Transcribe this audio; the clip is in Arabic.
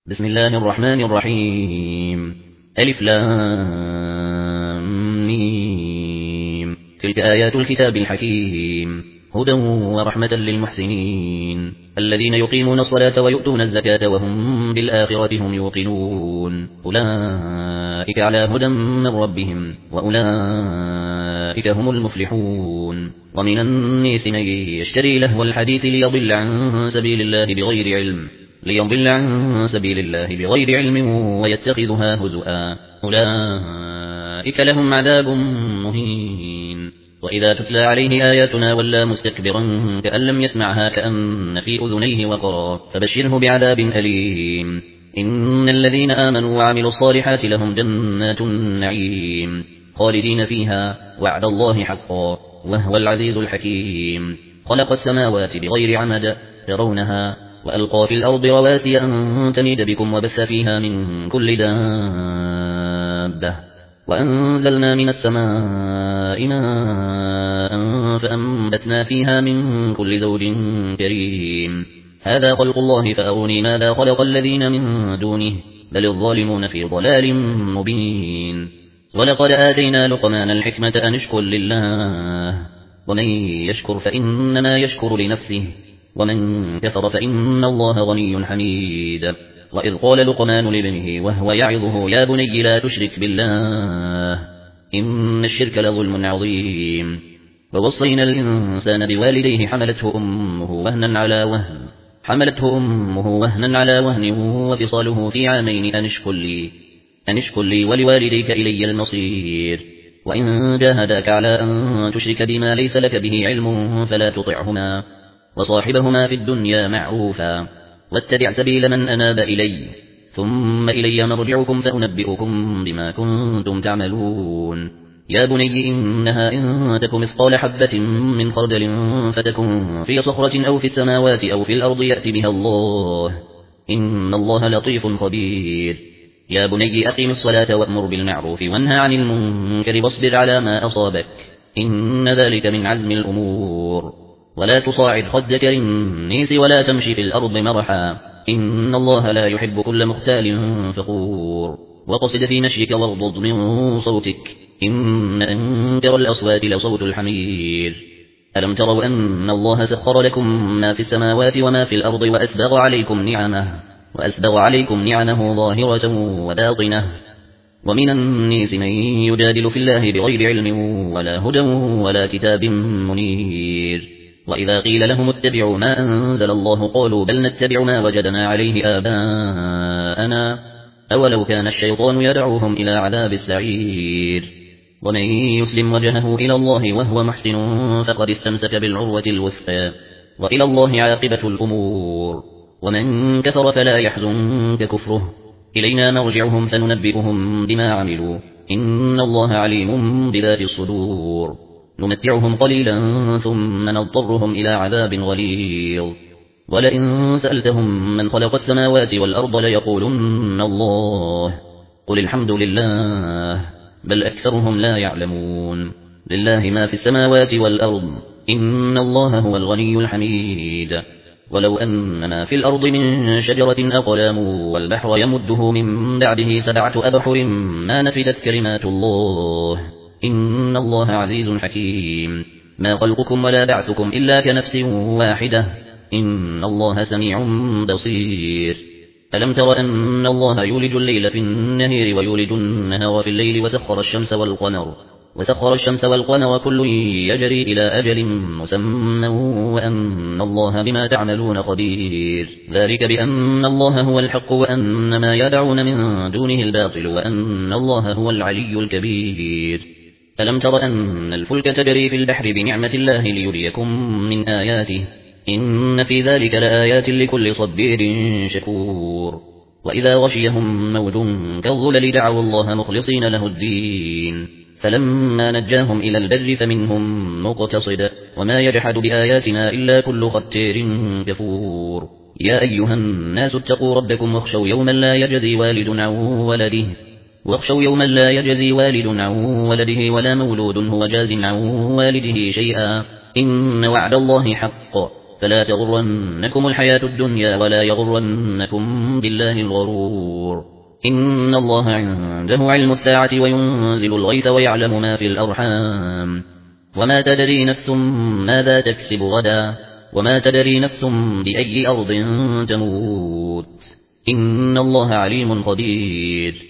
بسم الله الرحمن الرحيم. ألف لام ميم. تلك آيات الكتاب الحكيم، هدى ورحمة للمحسنين الذين يقيمون الصلاة ويؤتون الزكاة وهم بالآخرة هم يوقنون. أولئك على هدى من ربهم وأولئك هم المفلحون. ومن الناس من يشتري لهو الحديث ليضل عن سبيل الله بغير علم ويتخذها هزؤا. أولئك لهم عذاب مهين. وإذا تتلى عليه آياتنا ولى مستكبرا كأن لم يسمعها كأن في أذنيه وقرا، فبشره بعذاب أليم. إن الذين آمنوا وعملوا الصالحات لهم جنات النعيم خالدين فيها، وعد الله حقا وهو العزيز الحكيم. خلق السماوات بغير عمد ترونها، وألقى في الأرض رواسي أن تميد بكم وبث فيها من كل دابة، وأنزلنا من السماء ماء فأنبتنا فيها من كل زوج كريم. هذا خلق الله فأروني ماذا خلق الذين من دونه، بل الظالمون في ضلال مبين. ولقد آتينا لقمان الحكمة أن اشكر لله، ومن يشكر فإنما يشكر لنفسه، ومن كفر فإن الله غني حميد. وإذ قال لقمان لابنه وهو يعظه يا بني لا تشرك بالله إن الشرك لظلم عظيم. ووصينا الإنسان بوالديه حملته أمه وهنا على وهن وفصاله في عامين أن اشكر لي ولوالديك إلي المصير. وإن جاهداك على أن تشرك بما ليس لك به علم فلا تطعهما، وصاحبهما في الدنيا معروفا، واتبع سبيل من أناب إلي، ثم إلي مرجعكم فأنبئكم بما كنتم تعملون. يا بني إنها إن تك مثقال حبة من خردل فتكن في صخرة أو في السماوات أو في الأرض يأتي بها الله، إن الله لطيف خبير. يا بني أقم الصلاة وأمر بالمعروف وانهى عن المنكر واصبر على ما أصابك، إن ذلك من عزم الأمور. ولا تصاعد خدك للناس ولا تمشي في الأرض مرحا، إن الله لا يحب كل مختال فخور. وقصد في مشيك واغضض من صوتك، إن أنكر الأصوات لصوت الحمير. ألم تروا أن الله سخر لكم ما في السماوات وما في الأرض وأسبغ عليكم نعمه ظاهرة وباطنة. ومن الناس من يجادل في الله بغير علم ولا هدى ولا كتاب منير. وإذا قيل لهم اتبعوا ما أنزل الله قالوا بل نتبع ما وجدنا عليه آباءنا، أولو كان الشيطان يدعوهم إلى عذاب السعير. ومن يسلم وجهه إلى الله وهو محسن فقد استمسك بالعروة الوثقى، وإلى الله عاقبة الأمور. ومن كفر فلا يحزنك كفره، إلينا مرجعهم فننبئهم بما عملوا، إن الله عليم بذات الصدور. نمتعهم قليلا ثم نضطرهم إلى عذاب غليظ. ولئن سألتهم من خلق السماوات والأرض ليقولن الله، قل الحمد لله بل أكثرهم لا يعلمون. لله ما في السماوات والأرض، إن الله هو الغني الحميد. ولو أن ما في الأرض من شجرة أقلام والبحر يمده من بعده 7 أبحر ما نفدت كلمات الله، إن الله عزيز حكيم. ما خلقكم ولا بعثكم إلا كنفس واحدة، إن الله سميع بصير. ألم تر أن الله يولج الليل في النهار ويولج النهار في الليل وسخر الشمس والقمر كل يجري إلى أجل مسمى وأن الله بما تعملون خبير. ذلك بأن الله هو الحق وأن ما يدعون من دونه الباطل وأن الله هو العلي الكبير. ألم تر أن الفلك تجري في البحر بنعمة الله ليريكم من آياته، إن في ذلك لآيات لكل صبير شكور. وإذا غشيهم موج كالظلل دعوا الله مخلصين له الدين، فلما نجاهم إلى البر فمنهم مقتصد، وما يجحد بآياتنا إلا كل ختار كفور. يا أيها الناس اتقوا ربكم واخشوا يوما لا يجزي والد عن ولده ولا مولود هو جاز عن والده شيئا، إن وعد الله حق فلا تغرنكم الحياة الدنيا ولا يغرنكم بالله الغرور إن الله عنده علم الساعة وينزل الغيث ويعلم ما في الأرحام وما تدري نفس ماذا تكسب غدا وما تدري نفس بأي أرض تموت إن الله عليم خبير